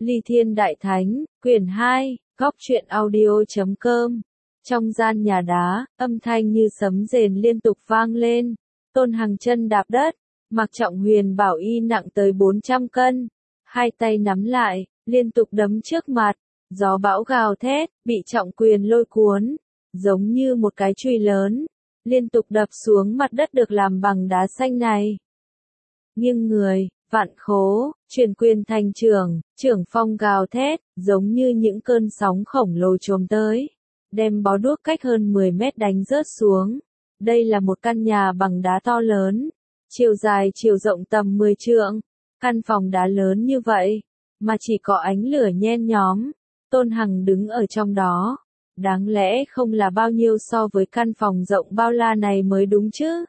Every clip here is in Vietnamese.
Ly Thiên Đại Thánh, quyển 2, góc truyện audio.com. Trong gian nhà đá, âm thanh như sấm rền liên tục vang lên. Tôn Hằng chân đạp đất, mặc trọng huyền bảo y nặng tới 400 cân. Hai tay nắm lại, liên tục đấm trước mặt. Gió bão gào thét, bị trọng quyền lôi cuốn. Giống như một cái chùy lớn, liên tục đập xuống mặt đất được làm bằng đá xanh này. Nghiêng người, vạn khố, chuyển quyền thành trưởng phong gào thét, giống như những cơn sóng khổng lồ trồm tới, đem bó đuốc cách hơn 10 mét đánh rớt xuống. Đây là một căn nhà bằng đá to lớn, chiều dài chiều rộng tầm 10 trượng. Căn phòng đá lớn như vậy, mà chỉ có ánh lửa nhen nhóm. Tôn Hằng đứng ở trong đó, đáng lẽ không là bao nhiêu so với căn phòng rộng bao la này mới đúng chứ.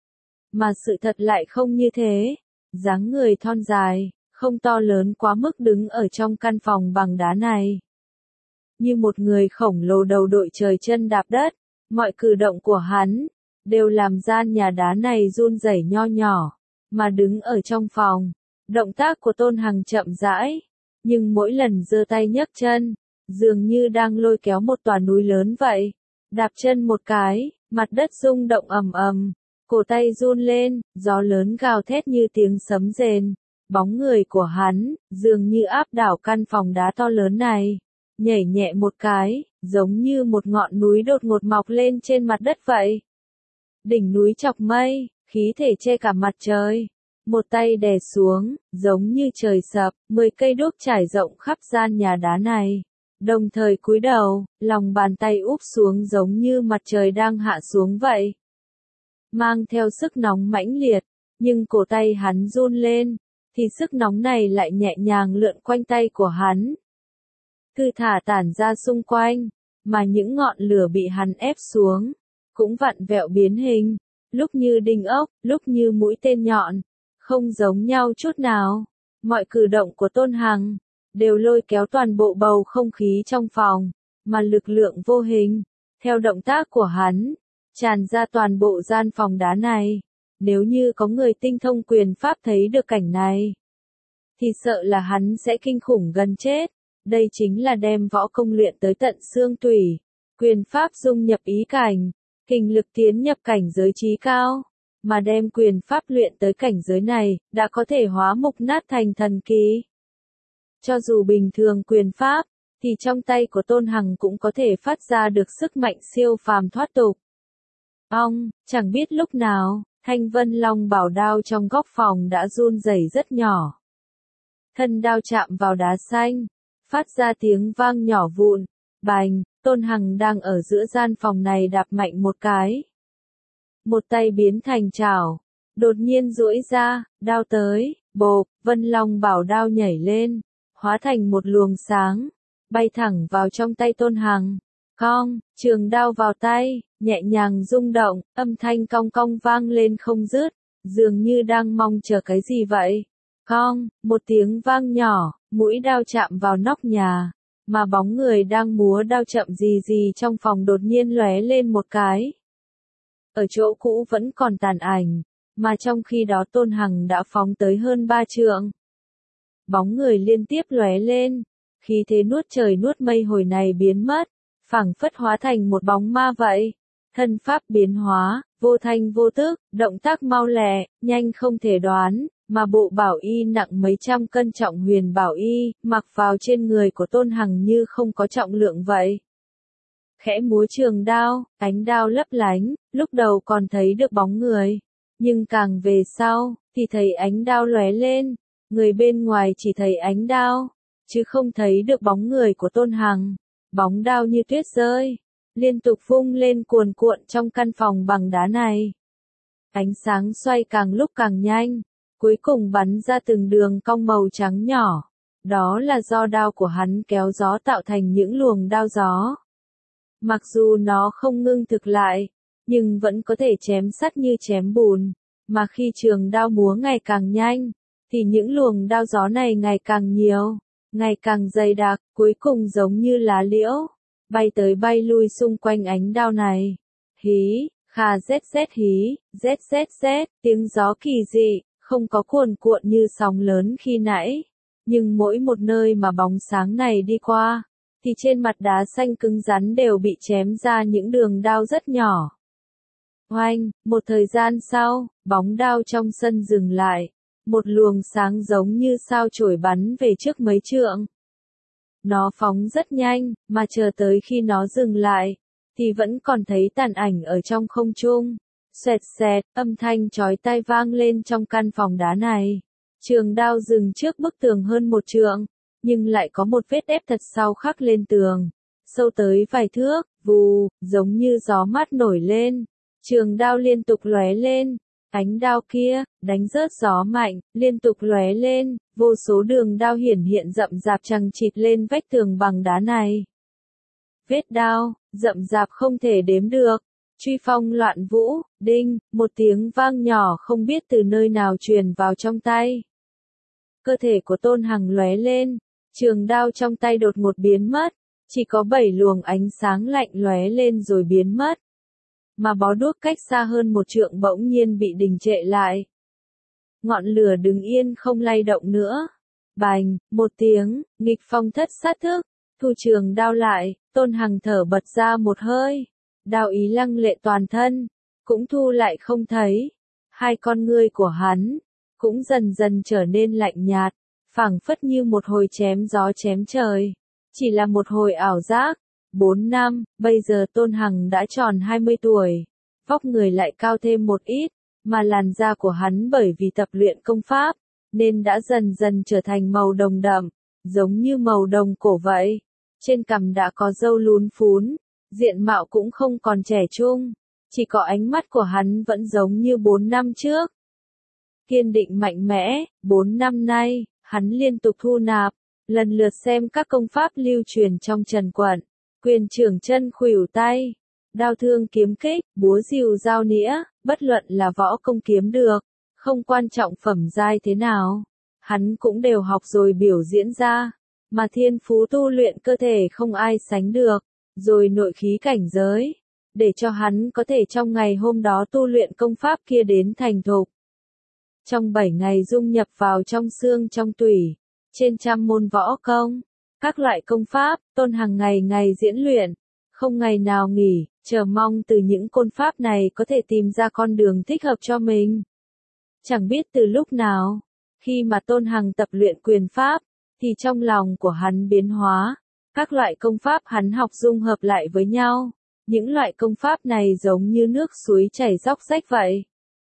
Mà sự thật lại không như thế. Dáng người thon dài, không to lớn quá mức đứng ở trong căn phòng bằng đá này. Như một người khổng lồ đầu đội trời chân đạp đất, mọi cử động của hắn đều làm gian nhà đá này run rẩy nho nhỏ. Mà đứng ở trong phòng, động tác của Tôn Hằng chậm rãi, nhưng mỗi lần giơ tay nhấc chân, dường như đang lôi kéo một tòa núi lớn vậy. Đạp chân một cái, mặt đất rung động ầm ầm. Cổ tay run lên, gió lớn gào thét như tiếng sấm rền. Bóng người của hắn, dường như áp đảo căn phòng đá to lớn này. Nhảy nhẹ một cái, giống như một ngọn núi đột ngột mọc lên trên mặt đất vậy. Đỉnh núi chọc mây, khí thể che cả mặt trời. Một tay đè xuống, giống như trời sập, 10 cây đuốc trải rộng khắp gian nhà đá này. Đồng thời cúi đầu, lòng bàn tay úp xuống giống như mặt trời đang hạ xuống vậy. Mang theo sức nóng mãnh liệt, nhưng cổ tay hắn run lên, thì sức nóng này lại nhẹ nhàng lượn quanh tay của hắn. Cứ thả tản ra xung quanh, mà những ngọn lửa bị hắn ép xuống, cũng vặn vẹo biến hình, lúc như đinh ốc, lúc như mũi tên nhọn, không giống nhau chút nào. Mọi cử động của Tôn Hằng đều lôi kéo toàn bộ bầu không khí trong phòng, mà lực lượng vô hình, theo động tác của hắn, tràn ra toàn bộ gian phòng đá này. Nếu như có người tinh thông quyền pháp thấy được cảnh này, thì sợ là hắn sẽ kinh khủng gần chết. Đây chính là đem võ công luyện tới tận xương tủy, quyền pháp dung nhập ý cảnh, kình lực tiến nhập cảnh giới trí cao, mà đem quyền pháp luyện tới cảnh giới này, đã có thể hóa mục nát thành thần kỳ. Cho dù bình thường quyền pháp, thì trong tay của Tôn Hằng cũng có thể phát ra được sức mạnh siêu phàm thoát tục. Chẳng biết lúc nào, Thanh Vân Long bảo đao trong góc phòng đã run rẩy rất nhỏ. Thân đao chạm vào đá xanh, phát ra tiếng vang nhỏ vụn, bành. Tôn Hằng đang ở giữa gian phòng này đạp mạnh một cái. Một tay biến thành chảo, đột nhiên duỗi ra, đao tới, bộp, Vân Long bảo đao nhảy lên, hóa thành một luồng sáng, bay thẳng vào trong tay Tôn Hằng. Trường đao vào tay, nhẹ nhàng rung động, âm thanh cong cong vang lên không dứt, dường như đang mong chờ cái gì vậy. Một tiếng vang nhỏ, mũi đao chạm vào nóc nhà, mà bóng người đang múa đao chậm gì trong phòng đột nhiên lóe lên một cái. Ở chỗ cũ vẫn còn tàn ảnh, mà trong khi đó Tôn Hằng đã phóng tới hơn 3 trượng. Bóng người liên tiếp lóe lên, khí thế nuốt trời nuốt mây hồi này biến mất, phảng phất hóa thành một bóng ma vậy. Thân pháp biến hóa, vô thanh vô tức, động tác mau lẹ, nhanh không thể đoán, mà bộ bảo y nặng mấy trăm cân trọng huyền bảo y, mặc vào trên người của Tôn Hằng như không có trọng lượng vậy. Khẽ múa trường đao, ánh đao lấp lánh, lúc đầu còn thấy được bóng người, nhưng càng về sau, thì thấy ánh đao lóe lên, người bên ngoài chỉ thấy ánh đao, chứ không thấy được bóng người của Tôn Hằng. Bóng đao như tuyết rơi, liên tục vung lên cuồn cuộn trong căn phòng bằng đá này. Ánh sáng xoay càng lúc càng nhanh, cuối cùng bắn ra từng đường cong màu trắng nhỏ. Đó là do đao của hắn kéo gió tạo thành những luồng đao gió. Mặc dù nó không ngưng thực lại, nhưng vẫn có thể chém sắt như chém bùn. Mà khi trường đao múa ngày càng nhanh, thì những luồng đao gió này ngày càng nhiều, ngày càng dày đặc, cuối cùng giống như lá liễu, bay tới bay lui xung quanh ánh đao này. Hí, khà zz hí, zz, tiếng gió kỳ dị, không có cuồn cuộn như sóng lớn khi nãy, Nhưng mỗi một nơi mà bóng sáng này đi qua, thì trên mặt đá xanh cứng rắn đều bị chém ra những đường đao rất nhỏ. Oanh, một thời gian sau, bóng đao trong sân dừng lại. Một luồng sáng giống như sao chổi bắn về trước mấy trượng. Nó phóng rất nhanh, mà chờ tới khi nó dừng lại, thì vẫn còn thấy tàn ảnh ở trong không trung. Xoẹt xẹt, âm thanh chói tai vang lên trong căn phòng đá này. Trường đao dừng trước bức tường hơn một trượng, nhưng lại có một vết ép thật sâu khắc lên tường, sâu tới vài thước, vù, giống như gió mát nổi lên. Trường đao liên tục lóe lên, ánh đao kia, đánh rớt gió mạnh, liên tục lóe lên, vô số đường đao hiển hiện rậm rạp chằng chịt lên vách tường bằng đá này. Vết đao, rậm rạp không thể đếm được. Truy phong loạn vũ, đinh, một tiếng vang nhỏ không biết từ nơi nào truyền vào trong tay. Cơ thể của Tôn Hằng lóe lên, trường đao trong tay đột ngột biến mất, chỉ có 7 luồng ánh sáng lạnh lóe lên rồi biến mất. Mà bó đuốc cách xa hơn một trượng bỗng nhiên bị đình trệ lại. Ngọn lửa đứng yên không lay động nữa. Bành, một tiếng, nghịch phong thất sát thức, thu trường đao lại, Tôn Hằng thở bật ra một hơi. Đao ý lăng lệ toàn thân, cũng thu lại không thấy. Hai con ngươi của hắn, cũng dần dần trở nên lạnh nhạt, phảng phất như một hồi chém gió chém trời. Chỉ là một hồi ảo giác. 4 năm, bây giờ Tôn Hằng đã tròn 20 tuổi. Vóc người lại cao thêm một ít, mà làn da của hắn bởi vì tập luyện công pháp, nên đã dần dần trở thành màu đồng đậm, giống như màu đồng cổ vậy. Trên cằm đã có râu lún phún, diện mạo cũng không còn trẻ trung, chỉ có ánh mắt của hắn vẫn giống như 4 năm trước. Kiên định mạnh mẽ, 4 năm nay, hắn liên tục thu nạp, lần lượt xem các công pháp lưu truyền trong Trần Quận, quyền trưởng chân khuỷu tay, đao thương kiếm kích, búa rìu dao nĩa, bất luận là võ công kiếm được, không quan trọng phẩm giai thế nào, hắn cũng đều học rồi biểu diễn ra, mà thiên phú tu luyện cơ thể không ai sánh được, rồi nội khí cảnh giới, để cho hắn có thể trong ngày hôm đó tu luyện công pháp kia đến thành thục. Trong 7 ngày dung nhập vào trong xương trong tủy, trên trăm môn võ công, các loại công pháp, Tôn Hằng ngày ngày diễn luyện, không ngày nào nghỉ, chờ mong từ những côn pháp này có thể tìm ra con đường thích hợp cho mình. Chẳng biết từ lúc nào, khi mà Tôn Hằng tập luyện quyền pháp, thì trong lòng của hắn biến hóa, các loại công pháp hắn học dung hợp lại với nhau, những loại công pháp này giống như nước suối chảy róc rách vậy.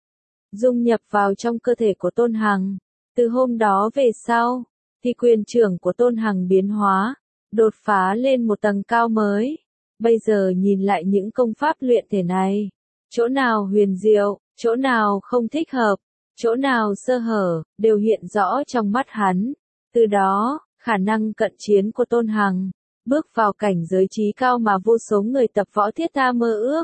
Dung nhập vào trong cơ thể của Tôn Hằng, từ hôm đó về sau, thì quyền trưởng của Tôn Hằng biến hóa, đột phá lên một tầng cao mới. Bây giờ nhìn lại những công pháp luyện thể này, chỗ nào huyền diệu, chỗ nào không thích hợp, chỗ nào sơ hở, đều hiện rõ trong mắt hắn. Từ đó, khả năng cận chiến của Tôn Hằng, bước vào cảnh giới trí cao mà vô số người tập võ thiết tha mơ ước.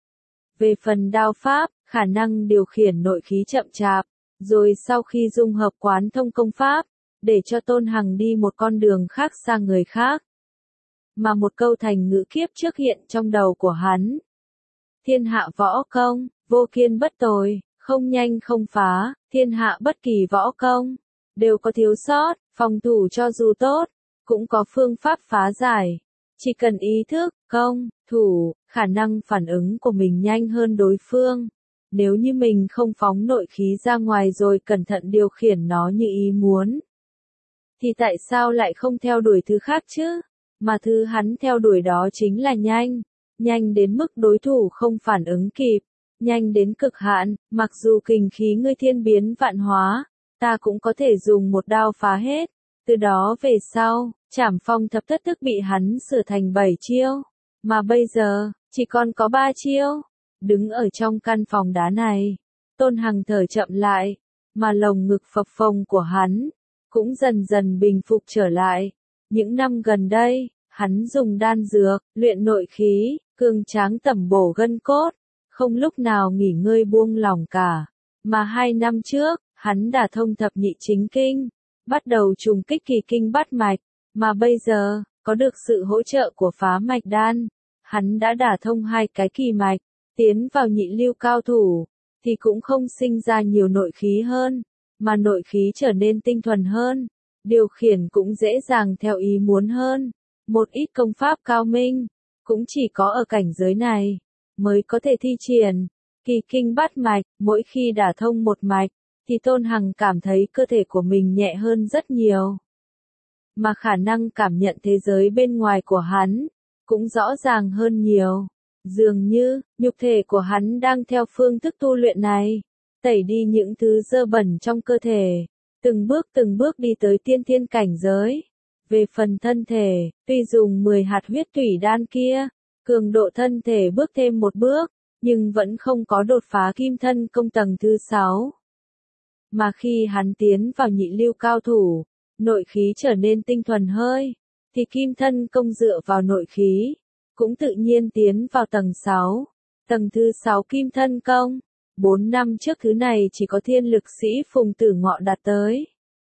Về phần đao pháp, khả năng điều khiển nội khí chậm chạp, rồi sau khi dung hợp quán thông công pháp, để cho Tôn Hằng đi một con đường khác sang người khác. Mà một câu thành ngữ kiếp trước hiện trong đầu của hắn. Thiên hạ võ công, vô kiên bất tồi, không nhanh không phá, thiên hạ bất kỳ võ công, đều có thiếu sót, phòng thủ cho dù tốt, cũng có phương pháp phá giải. Chỉ cần ý thức, công, thủ, khả năng phản ứng của mình nhanh hơn đối phương. Nếu như mình không phóng nội khí ra ngoài rồi cẩn thận điều khiển nó như ý muốn, thì tại sao lại không theo đuổi thứ khác chứ? Mà thứ hắn theo đuổi đó chính là nhanh. Nhanh đến mức đối thủ không phản ứng kịp. Nhanh đến cực hạn, mặc dù kình khí ngươi thiên biến vạn hóa, ta cũng có thể dùng một đao phá hết. Từ đó về sau, Trảm Phong thập thất thức bị hắn sửa thành 7 chiêu. Mà bây giờ, chỉ còn có 3 chiêu. Đứng ở trong căn phòng đá này, Tôn Hằng thở chậm lại, mà lồng ngực phập phồng của hắn cũng dần dần bình phục trở lại. Những năm gần đây, hắn dùng đan dược, luyện nội khí, cường tráng tẩm bổ gân cốt, không lúc nào nghỉ ngơi buông lỏng cả. Mà 2 năm trước, hắn đã thông thập nhị chính kinh, bắt đầu trùng kích kỳ kinh bát mạch, mà bây giờ, có được sự hỗ trợ của phá mạch đan, hắn đã đả thông 2 cái kỳ mạch, tiến vào nhị lưu cao thủ, thì cũng không sinh ra nhiều nội khí hơn, mà nội khí trở nên tinh thuần hơn, điều khiển cũng dễ dàng theo ý muốn hơn. Một ít công pháp cao minh, cũng chỉ có ở cảnh giới này, mới có thể thi triển. Kỳ kinh bát mạch, mỗi khi đả thông một mạch, thì Tôn Hằng cảm thấy cơ thể của mình nhẹ hơn rất nhiều. Mà khả năng cảm nhận thế giới bên ngoài của hắn, cũng rõ ràng hơn nhiều. Dường như, nhục thể của hắn đang theo phương thức tu luyện này, tẩy đi những thứ dơ bẩn trong cơ thể, từng bước đi tới tiên thiên cảnh giới. Về phần thân thể, tuy dùng 10 hạt huyết thủy đan kia, cường độ thân thể bước thêm một bước, nhưng vẫn không có đột phá kim thân công tầng thứ 6. Mà khi hắn tiến vào nhị lưu cao thủ, nội khí trở nên tinh thuần hơi, thì kim thân công dựa vào nội khí, cũng tự nhiên tiến vào tầng 6. Tầng thứ 6 kim thân công, 4 năm trước thứ này chỉ có thiên lực sĩ Phùng Tử Ngọ đạt tới.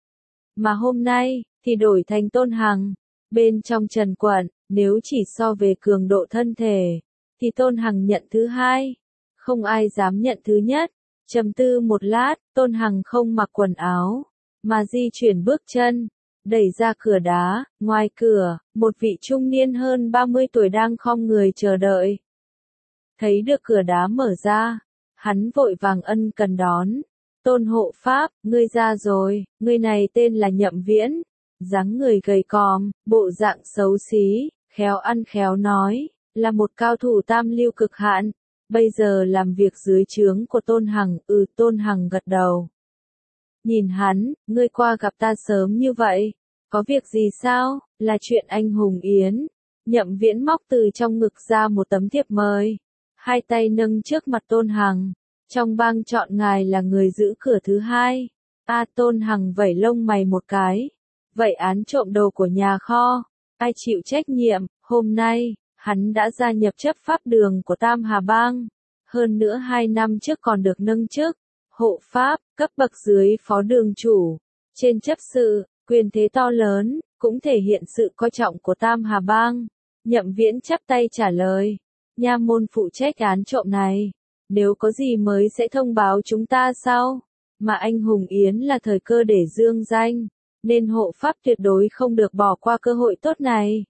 Mà hôm nay, thì đổi thành Tôn Hằng. Bên trong Trần Quận, nếu chỉ so về cường độ thân thể, thì Tôn Hằng nhận thứ hai. Không ai dám nhận thứ nhất. Trầm tư một lát, Tôn Hằng không mặc quần áo, mà di chuyển bước chân, đẩy ra cửa đá. Ngoài cửa, một vị trung niên hơn 30 tuổi đang khom người chờ đợi. Thấy được cửa đá mở ra, hắn vội vàng ân cần đón. Tôn hộ pháp, ngươi ra rồi. Người này tên là Nhậm Viễn, dáng người gầy còm, bộ dạng xấu xí, khéo ăn khéo nói, là một cao thủ tam lưu cực hạn. Bây giờ làm việc dưới trướng của Tôn Hằng. Tôn Hằng gật đầu. Nhìn hắn, ngươi qua gặp ta sớm như vậy, có việc gì sao? Là chuyện anh Hùng Yến. Nhậm Viễn móc từ trong ngực ra một tấm thiệp mời, hai tay nâng trước mặt Tôn Hằng. Trong bang chọn ngài là người giữ cửa thứ hai. Tôn Hằng vẩy lông mày một cái. Vậy án trộm đồ của nhà kho, ai chịu trách nhiệm? Hôm nay, hắn đã gia nhập chấp pháp đường của Tam Hà Bang. Hơn nữa 2 năm trước còn được nâng chức hộ pháp, cấp bậc dưới phó đường chủ. Trên chấp sự, quyền thế to lớn, cũng thể hiện sự coi trọng của Tam Hà Bang. Nhậm Viễn chắp tay trả lời. Nha môn phụ trách án trộm này. Nếu có gì mới sẽ thông báo chúng ta sau. Mà anh Hùng Yến là thời cơ để dương danh, nên hộ pháp tuyệt đối không được bỏ qua cơ hội tốt này.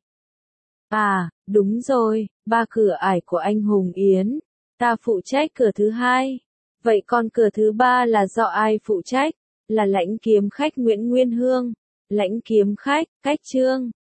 Đúng rồi, 3 cửa ải của anh Hùng Yến, ta phụ trách cửa thứ 2. Vậy còn cửa thứ 3 là do ai phụ trách? Là Lãnh kiếm khách Nguyễn Nguyên Hương. Lãnh kiếm khách, Cách Trương.